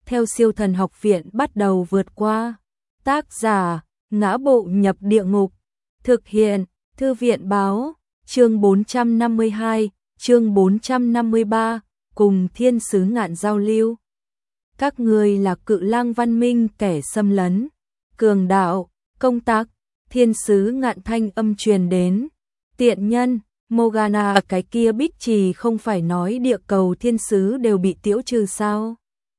theo Siêu Thần Học Viện bắt đầu vượt qua. Tác giả: Ngã Bộ Nhập Địa Ngục. Thực hiện: Thư viện báo. Chương 452, chương 453, cùng thiên sứ Ngạn giao lưu. Các ngươi là Cự Lang văn minh kẻ xâm lấn, cường đạo, công tắc. Thiên sứ Ngạn thanh âm truyền đến. Tiện nhân, Morgana, cái kia Bích Trì không phải nói địa cầu thiên sứ đều bị tiễu trừ sao?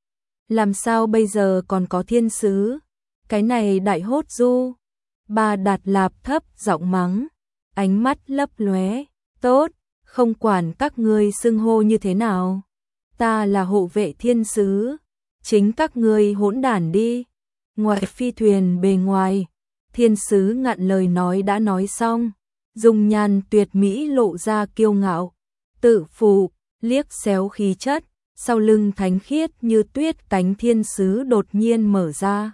Làm sao bây giờ còn có thiên sứ? Cái này đại hốt du. Bà Đạt Lạp thấp giọng mắng, ánh mắt lấp lóe. Tốt, không quản các ngươi xưng hô như thế nào, ta là hộ vệ thiên sứ, chính các ngươi hỗn đản đi. Ngoài phi thuyền bề ngoài, thiên sứ Ngạn lời nói đã nói xong, dung nhan tuyệt mỹ lộ ra kiêu ngạo, tự phụ, liếc xéo khí chất, sau lưng thánh khiết như tuyết cánh thiên sứ đột nhiên mở ra.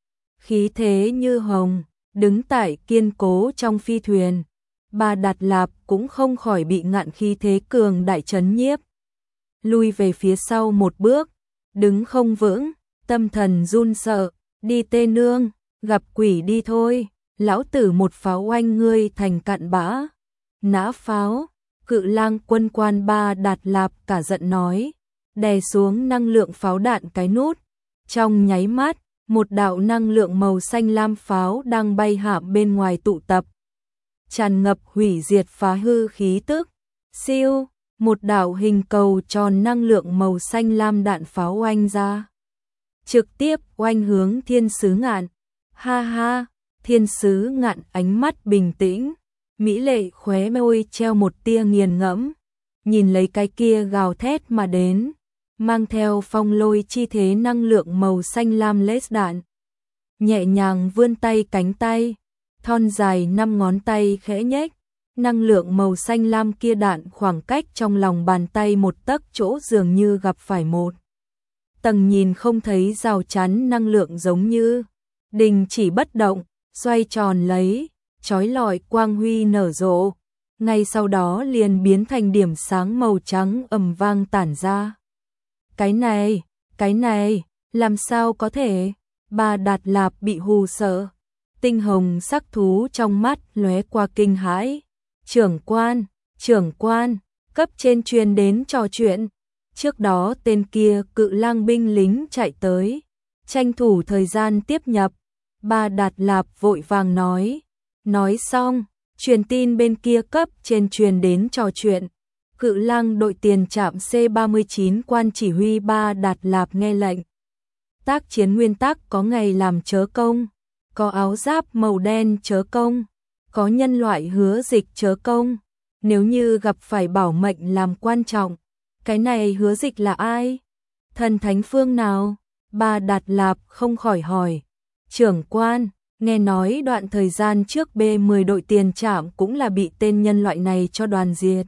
Khí thế như hồng, đứng tại kiên cố trong phi thuyền, bà Đạt Lạp cũng không khỏi bị Ngạn khí thế cường đại chấn nhiếp. Lui về phía sau một bước, đứng không vững, tâm thần run sợ, đi tê nương, gặp quỷ đi thôi, lão tử một pháo oanh ngươi thành cặn bã. Nã pháo, Cự Lang quân quan bà Đạt Lạp cả giận nói, đè xuống năng lượng pháo đạn cái nút. Trong nháy mắt, một đạo năng lượng màu xanh lam pháo đang bay hạm bên ngoài tụ tập, tràn ngập hủy diệt phá hư khí tức. Siêu, một đạo hình cầu tròn năng lượng màu xanh lam đạn pháo oanh ra, trực tiếp oanh hướng thiên sứ Ngạn. Ha ha, thiên sứ Ngạn ánh mắt bình tĩnh, mỹ lệ khóe môi treo một tia nghiền ngẫm, nhìn lấy cái kia gào thét mà đến, mang theo phong lôi chi thế năng lượng màu xanh lam lết đạn. Nhẹ nhàng vươn tay cánh tay, thon dài 5 ngón tay khẽ nhếch, năng lượng màu xanh lam kia đạn khoảng cách trong lòng bàn tay một tấc chỗ dường như gặp phải một tầng nhìn không thấy rào chắn năng lượng giống như đình chỉ bất động, xoay tròn lấy, chói lọi quang huy nở rộ, ngay sau đó liền biến thành điểm sáng màu trắng ầm vang tản ra. Cái này, làm sao có thể? Bà Đạt Lạp bị hù sợ, tinh hồng sắc thú trong mắt lóe qua kinh hãi. Trưởng quan, cấp trên truyền đến trò chuyện. Trước đó tên kia Cự Lang binh lính chạy tới, tranh thủ thời gian tiếp nhập. Bà Đạt Lạp vội vàng nói xong, truyền tin bên kia cấp trên truyền đến trò chuyện. Cự Lang đội tiền trạm C39 quan chỉ huy Bà Đạt Lạp nghe lệnh. Tác chiến nguyên tắc có ngày làm chớ công, có áo giáp màu đen chớ công, có nhân loại hứa dịch chớ công. Nếu như gặp phải bảo mệnh làm quan trọng, cái này hứa dịch là ai? Thần thánh phương nào? Bà Đạt Lạp không khỏi hỏi. Trưởng quan, nghe nói đoạn thời gian trước B10 đội tiền trạm cũng là bị tên nhân loại này cho đoàn diệt.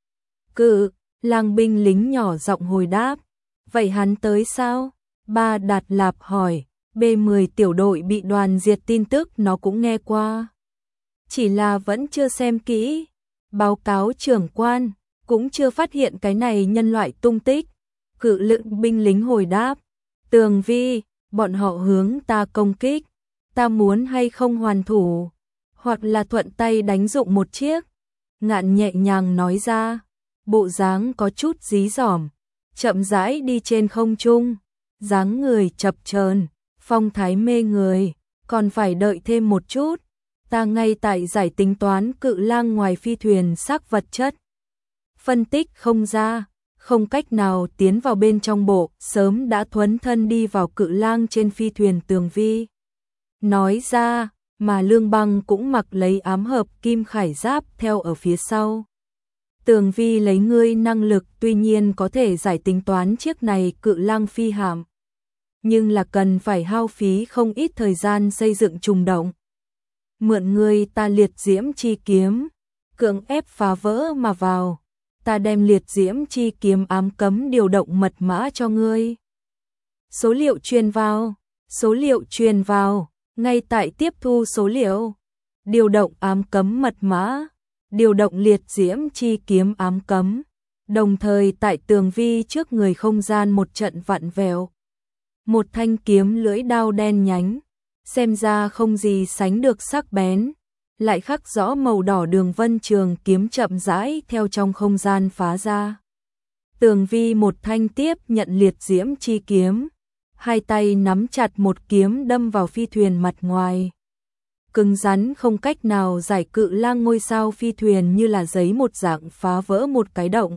Cự Lang binh lính nhỏ giọng hồi đáp. Vậy hắn tới sao? Bà Đạt Lạp hỏi. B10 tiểu đội bị đoàn diệt tin tức nó cũng nghe qua, chỉ là vẫn chưa xem kỹ. Báo cáo trưởng quan, cũng chưa phát hiện cái này nhân loại tung tích. Cự Lượng binh lính hồi đáp. Tường Vi, bọn họ hướng ta công kích, ta muốn hay không hoàn thủ, hoặc là thuận tay đánh dụng một chiếc. Ngạn nhẹ nhàng nói ra, bộ dáng có chút dí dỏm, chậm rãi đi trên không trung, dáng người chập chờn, phong thái mê người, còn phải đợi thêm một chút. Ta ngay tại giải tính toán Cự Lang ngoài phi thuyền xác vật chất, phân tích không ra, không cách nào tiến vào bên trong bộ, sớm đã thuấn thân đi vào Cự Lang trên phi thuyền. Tường Vi nói ra, mà Lương Băng cũng mặc lấy ám hợp kim khải giáp theo ở phía sau. Tường Vi lấy ngươi năng lực tuy nhiên có thể giải tính toán chiếc này Cự Lang phi hạm, nhưng là cần phải hao phí không ít thời gian xây dựng trùng động. Mượn ngươi ta liệt diễm chi kiếm, cưỡng ép phá vỡ mà vào, ta đem liệt diễm chi kiếm ám cấm điều động mật mã cho ngươi. Số liệu truyền vào, ngay tại tiếp thu số liệu, điều động ám cấm mật mã, điều động liệt diễm chi kiếm ám cấm, đồng thời tại Tường Vi trước người không gian một trận vặn vẹo. một thanh kiếm lưỡi đao đen nhánh, xem ra không gì sánh được sắc bén, lại khắc rõ màu đỏ đường vân trường kiếm chậm rãi theo trong không gian phá ra. Tường Vi một thanh tiếp nhận liệt diễm chi kiếm, hai tay nắm chặt một kiếm đâm vào phi thuyền mặt ngoài. Cứng rắn không cách nào giải cự lang ngôi sao phi thuyền như là giấy một dạng phá vỡ một cái động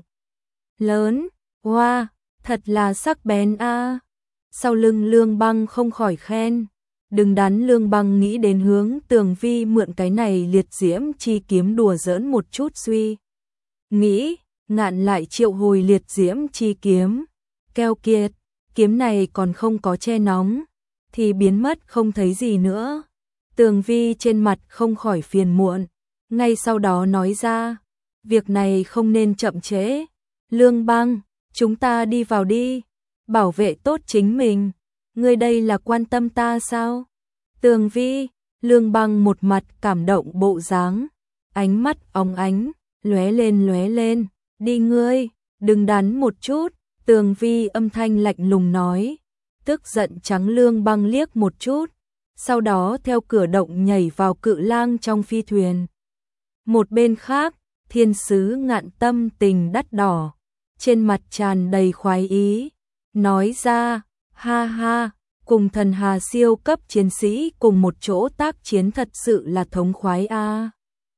lớn. Wow, thật là sắc bén a. Sau lưng Lương Băng không khỏi khen. Đừng đắn, Lương Băng nghĩ đến hướng Tường Vi mượn cái này liệt diễm chi kiếm đùa giỡn một chút suy nghĩ, Ngạn lại triệu hồi liệt diễm chi kiếm. Keo kiệt, kiếm này còn không có che nóng thì biến mất không thấy gì nữa. Tường Vi trên mặt không khỏi phiền muộn, ngay sau đó nói ra, việc này không nên chậm trễ. Lương Băng, chúng ta đi vào đi, bảo vệ tốt chính mình. Ngươi đây là quan tâm ta sao? Tường Vi, Lương Băng một mặt cảm động bộ dáng, ánh mắt óng ánh, lóe lên, đi ngươi, đừng đắn một chút. Tường Vi âm thanh lạnh lùng nói, tức giận trắng Lương Băng liếc một chút, sau đó theo cửa động nhảy vào cự lang trong phi thuyền. Một bên khác, Thiên Sứ Ngạn tâm tình đắt đỏ, trên mặt tràn đầy khoái ý, nói ra, ha ha, cùng thần hà siêu cấp chiến sĩ cùng một chỗ tác chiến thật sự là thống khoái a.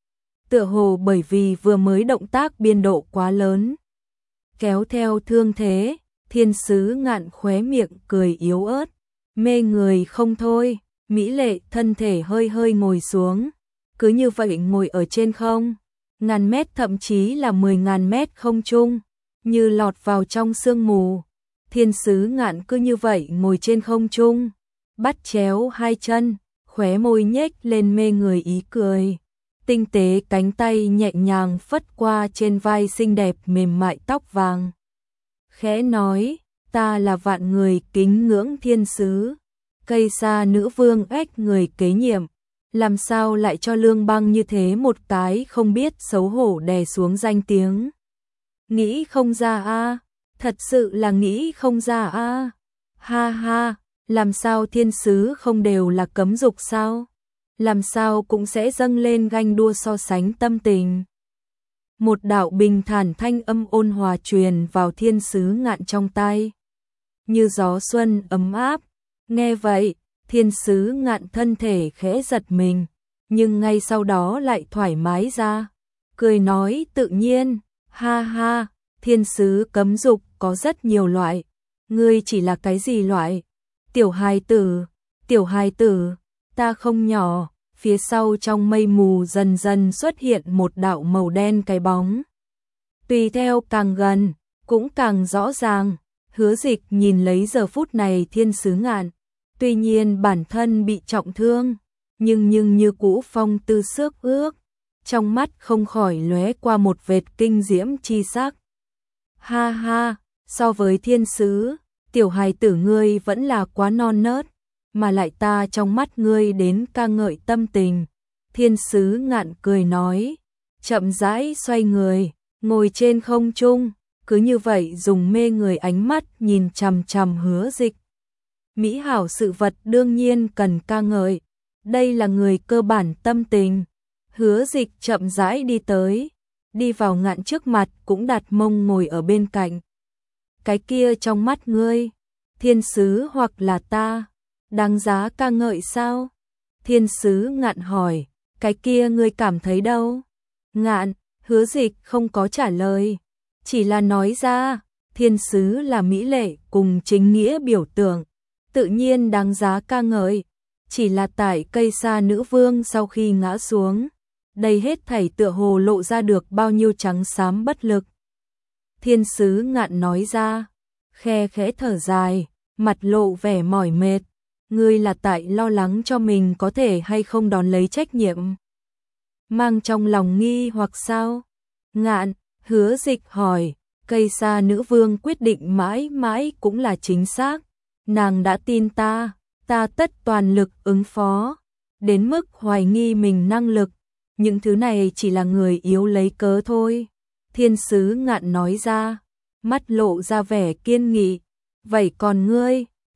Tựa hồ bởi vì vừa mới động tác biên độ quá lớn, kéo theo thương thế, Thiên Sứ Ngạn khóe miệng cười yếu ớt, mê người không thôi. Mỹ lệ thân thể hơi hơi ngồi xuống, cứ như vậy ngồi ở trên không, ngàn mét thậm chí là 10.000 mét không trung, như lọt vào trong sương mù. Thiên Sứ Ngạn cứ như vậy ngồi trên không trung, bắt chéo hai chân, khóe môi nhếch lên mê người ý cười. Tinh tế cánh tay nhẹ nhàng phất qua trên vai xinh đẹp mềm mại tóc vàng. Khẽ nói, ta là vạn người kính ngưỡng thiên sứ, Cây Sa nữ vương ếch người kế nhiệm, làm sao lại cho Lương Băng như thế một cái không biết xấu hổ đè xuống danh tiếng. Nghĩ không ra a, thật sự là nghĩ không ra a. Ha ha, làm sao thiên sứ không đều là cấm dục sao? Làm sao cũng sẽ dâng lên ganh đua so sánh tâm tình. Một đạo bình thản thanh âm ôn hòa truyền vào Thiên Sứ Ngạn trong tai, như gió xuân ấm áp. Nghe vậy, Thiên Sứ Ngạn thân thể khẽ giật mình, nhưng ngay sau đó lại thoải mái ra, cười nói tự nhiên, ha ha, thiên sứ cấm dục có rất nhiều loại, ngươi chỉ là cái gì loại? Tiểu hài tử, ta không nhỏ. Phía sau trong mây mù dần dần xuất hiện một đạo màu đen cái bóng. Tùy theo càng gần, cũng càng rõ ràng. Hứa Dịch nhìn lấy giờ phút này Thiên Sứ Ngạn, tuy nhiên bản thân bị trọng thương, nhưng như cũ phong tư xước ước, trong mắt không khỏi lóe qua một vệt kinh diễm chi sắc. Ha ha, so với thiên sứ, tiểu hài tử ngươi vẫn là quá non nớt, mà lại ta trong mắt ngươi đến ca ngợi tâm tình. Thiên Sứ Ngạn cười nói, chậm rãi xoay người, ngồi trên không trung, cứ như vậy dùng mê người ánh mắt nhìn chằm chằm Hứa Dịch. Mỹ hảo sự vật đương nhiên cần ca ngợi, đây là người cơ bản tâm tình. Hứa Dịch chậm rãi đi tới, đi vào Ngạn trước mặt cũng đặt mông ngồi ở bên cạnh. Cái kia trong mắt ngươi, thiên sứ hoặc là ta, đáng giá ca ngợi sao? Thiên Sứ Ngạn hỏi, cái kia ngươi cảm thấy đâu? Ngạn, Hứa Dịch không có trả lời, chỉ là nói ra, thiên sứ là mỹ lệ cùng chính nghĩa biểu tượng, tự nhiên đáng giá ca ngợi, chỉ là tại Cây Sa nữ vương sau khi ngã xuống, đây hết thảy tựa hồ lộ ra được bao nhiêu trắng xám bất lực. Thiên Sứ Ngạn nói ra, khe khẽ thở dài, mặt lộ vẻ mỏi mệt, ngươi là tại lo lắng cho mình có thể hay không đón lấy trách nhiệm, mang trong lòng nghi hoặc sao? Ngạn, Hứa Dịch hỏi, Cây Sa nữ vương quyết định mãi mãi cũng là chính xác, nàng đã tin ta, ta tất toàn lực ứng phó, đến mức hoài nghi mình năng lực, những thứ này chỉ là người yếu lấy cớ thôi. Thiên Sứ Ngạn nói ra, mắt lộ ra vẻ kiên nghị, vậy còn ngươi,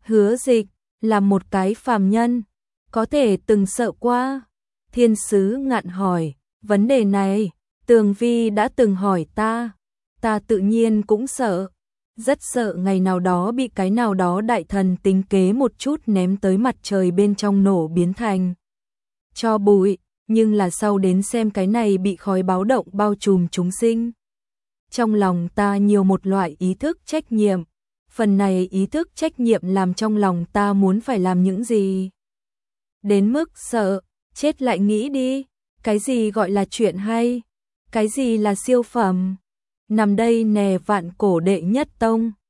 Hứa Dịch là một cái phàm nhân, có thể từng sợ qua. Thiên sứ ngạn hỏi, vấn đề này, Tường Vi đã từng hỏi ta tự nhiên cũng sợ. Rất sợ ngày nào đó bị cái nào đó đại thần tính kế một chút ném tới mặt trời bên trong nổ biến thành cho bụi, nhưng là sau đến xem cái này bị khói báo động bao trùm chúng sinh. Trong lòng ta nhiều một loại ý thức trách nhiệm, phần này ý thức trách nhiệm làm trong lòng ta muốn phải làm những gì. Đến mức sợ, chết lại nghĩ đi, cái gì gọi là chuyện hay, cái gì là siêu phẩm. Nằm đây nè vạn cổ đệ nhất tông.